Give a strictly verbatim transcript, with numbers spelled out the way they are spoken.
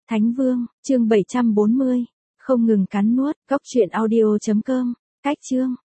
Thánh Vương, chương bảy trăm bốn mươi. Không ngừng cắn nuốt, góc truyện audio chấm com. Cách chương.